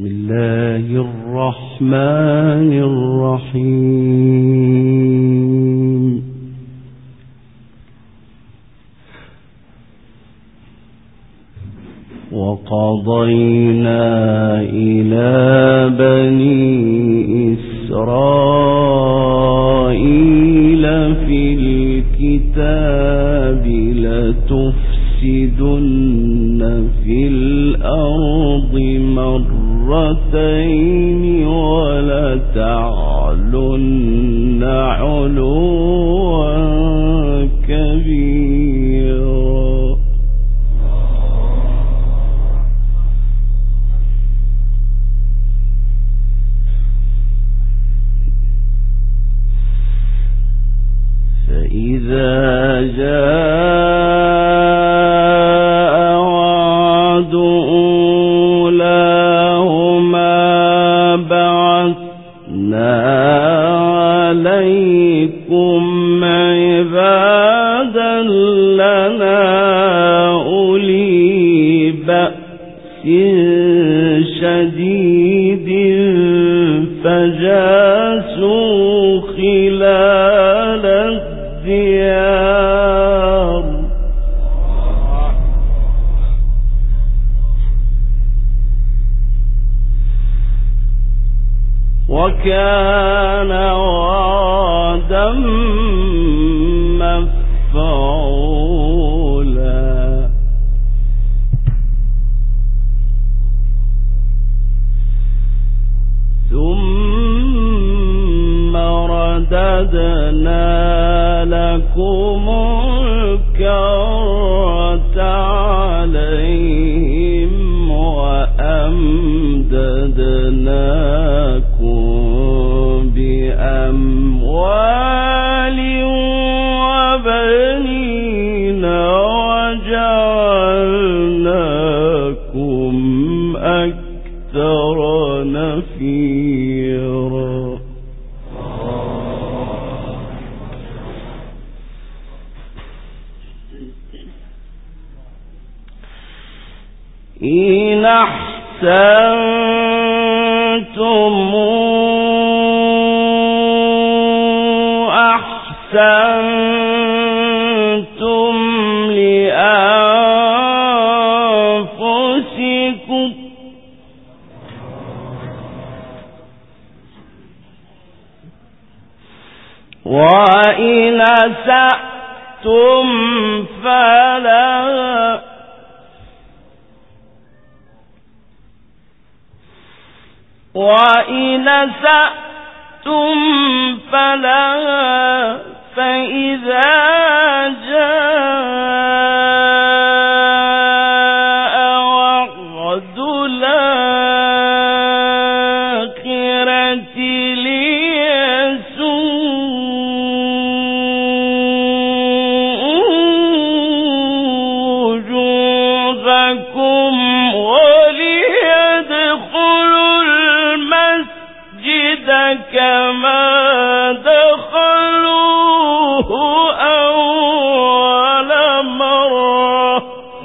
بسم الله الرحمن الرحيم. وقضينا إلى بني إسرائيل في الكتاب لتفسدن في الأرض مرتين ولتعلن علوا كبيرا. فإذا جاء وعد أولاهما بعثنا عليكم عبادا لنا أولي بأس شديد فجاسوا خلال الديار. وكان وعدا مفعولا. ثم رددنا لكم الكرة عليهم وأمددناكم بأموال وبنين وجعلناكم أكثر نفيرا. إن أحسنتم أحسنتم لأنفسكم وإن أسأتم فلا فإذا جاء وعد الآخرة ليسوءوا وجوهكم وليدخلوا المسجد كما دخلوه أول مرة.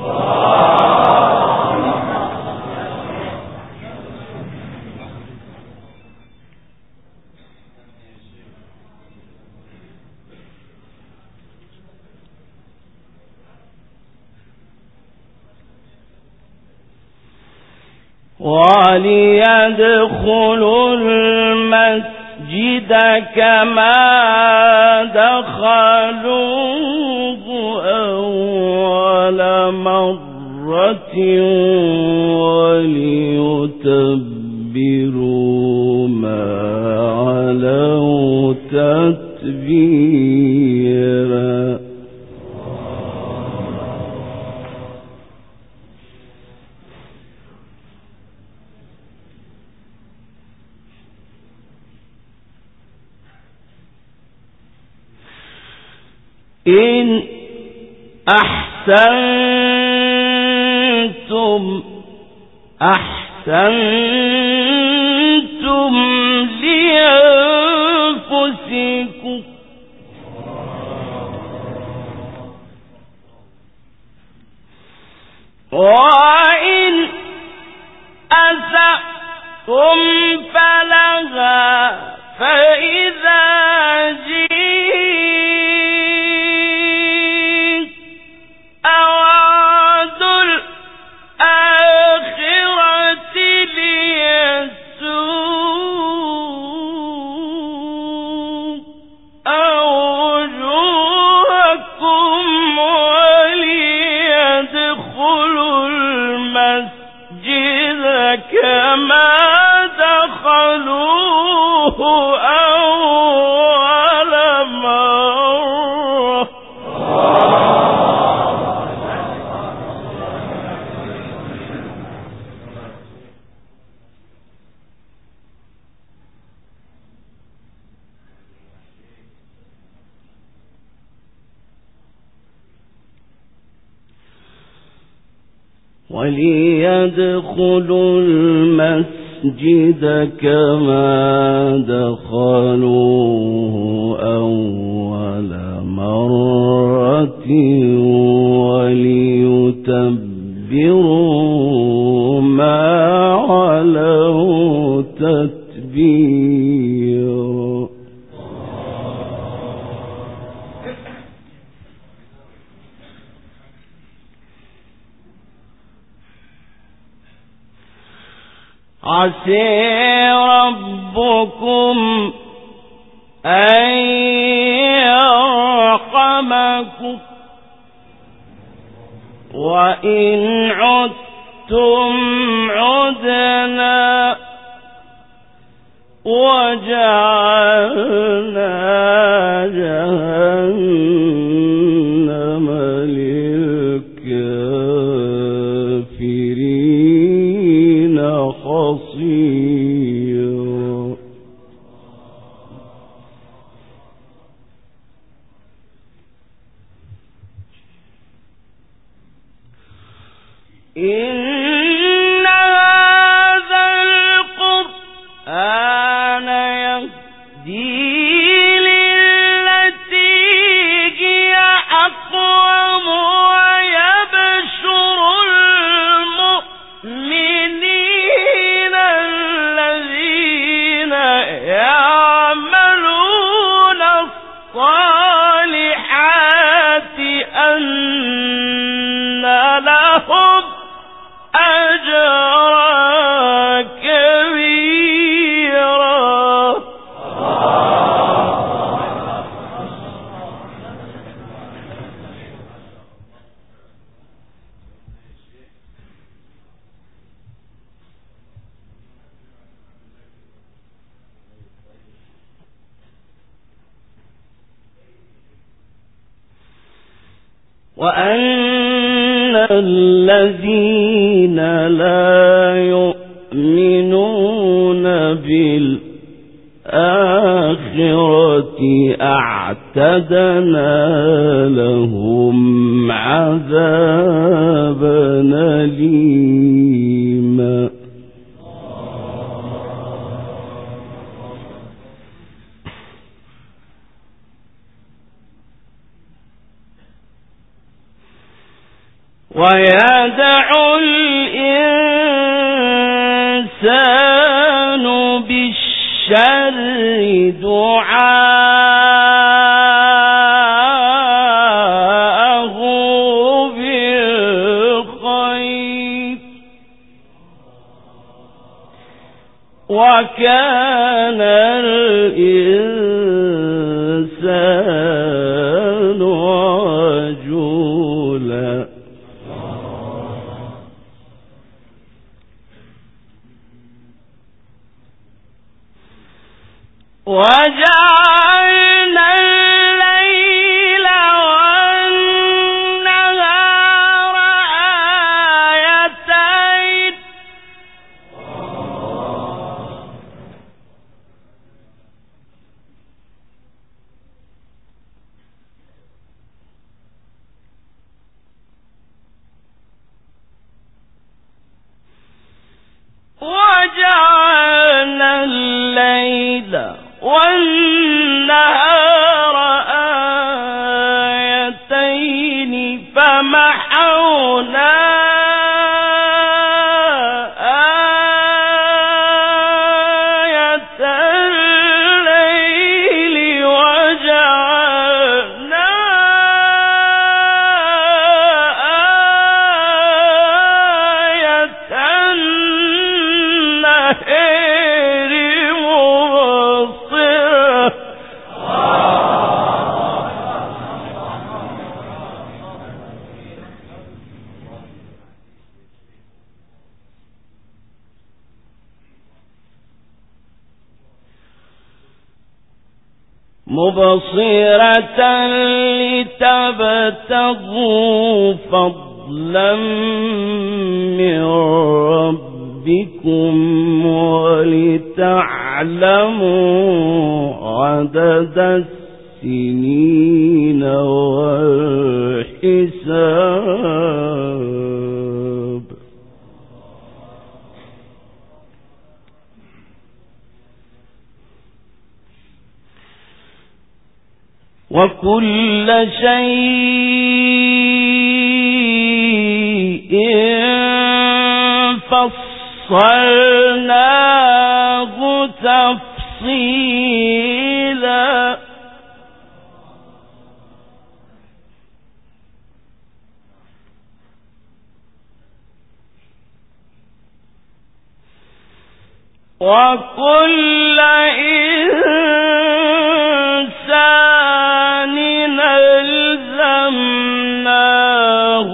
وليدخلوا المسجد كما دخلوه أول مرة وليتبروا ما علوا تتبيرا. إن أحسنتم لأنفسكم وإن أسأتم فلها فإذا جئت أوعد الآخرة ليسوء وجوهكم وليدخلوا المسجد كما دخلوه أول مرة وليدخلوا المسجد كما دخلوه أول مرة وليتبروا ما علوا تتبيرا. عسى ربكم أن يرحمكم وإن عدتم عدنا وجعلنا جهنم للكافرين حصيرا. إن هذا القرآن يهدي للتي هي أقوم ويبشر المؤمنين الذين يعملون الصالحات أن لهم أجرا كبيرا. وأن الذين لا يؤمنون بالآخرة أعتدنا لهم عذابا أليما. ويدع الإنسان بالشر دعاءه بالخير وكان الإنسان عجولا. وجعلنا الليل والنهار آيتين وجعلنا الليل والنهار آيتين فمحونا مبصرة لتبتغوا فضلا من ربكم ولتعلموا عدد السنين والحساب. وكل شيء فصلناه تفصيلا. وكل إنسان ألزمناه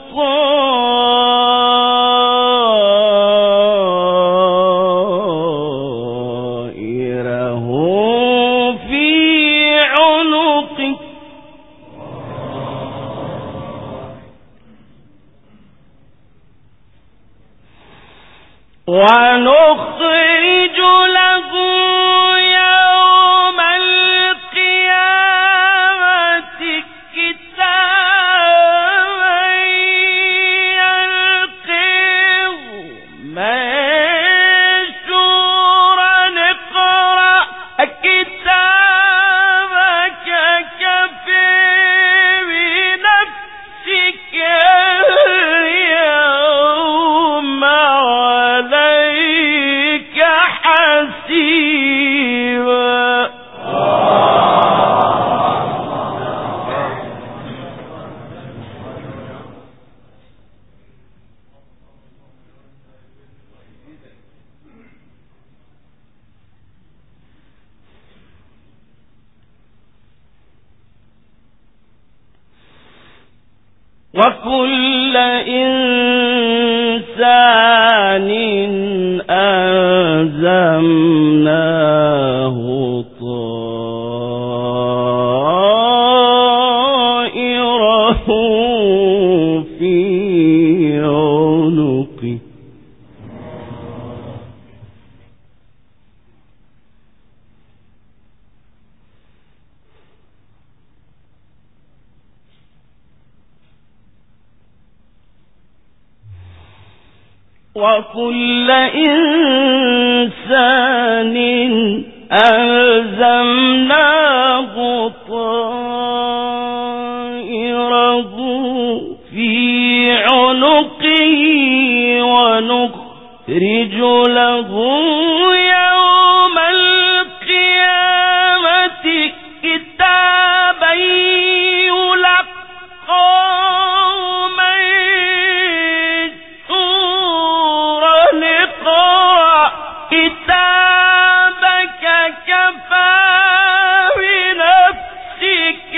طائره في عنقه ونخرج له يوم القيامة كتابا يلقيه منشورا اقرأ كتابك كفى بنفسك اليوم عليك حسيبا. وكل إنسان ألزمناه طائره في عنقه وكل إنسان ألزمناه طائره في عنقه ونخرج له يوم القيامة كتابا يلقاه منشورا اقرأ كتابك كفى بنفسك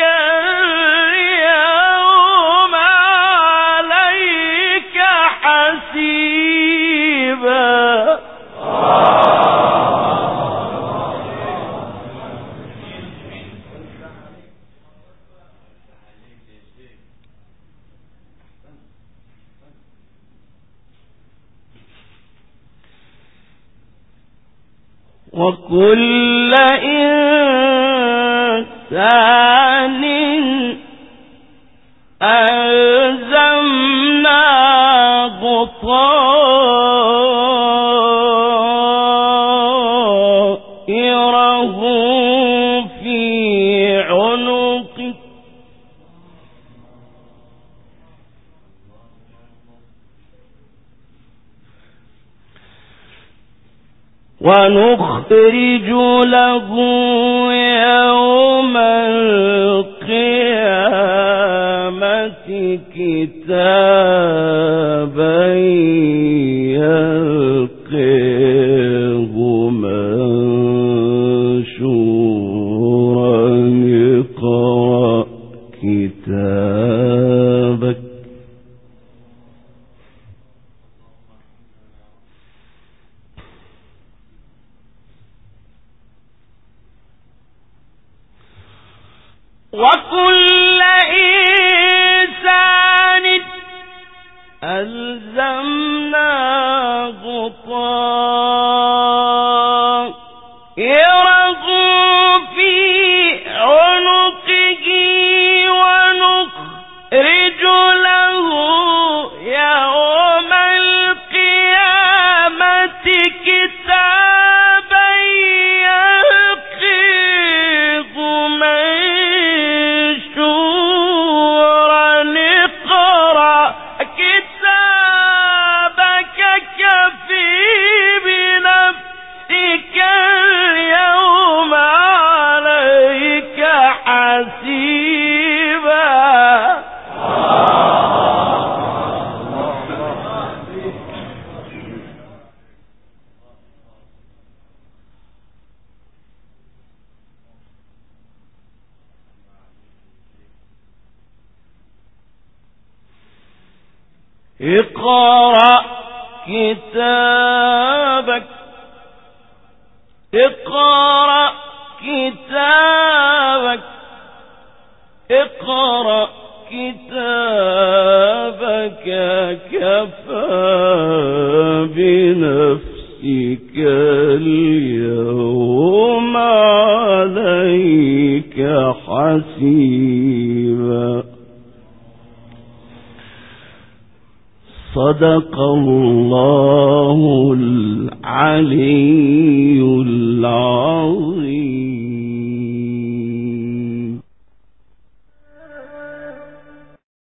اليوم عليك حسيبا. وكل إنسان ألزمناه طائره في عنقه ونخرج له يوم القيامة كتابا يلقيه منشورا اقرأ كتابك اقرأ كتابك اقرأ كتابك اقرأ كتابك كفى بنفسك اليوم عليك حسيبا. صدق الله العلي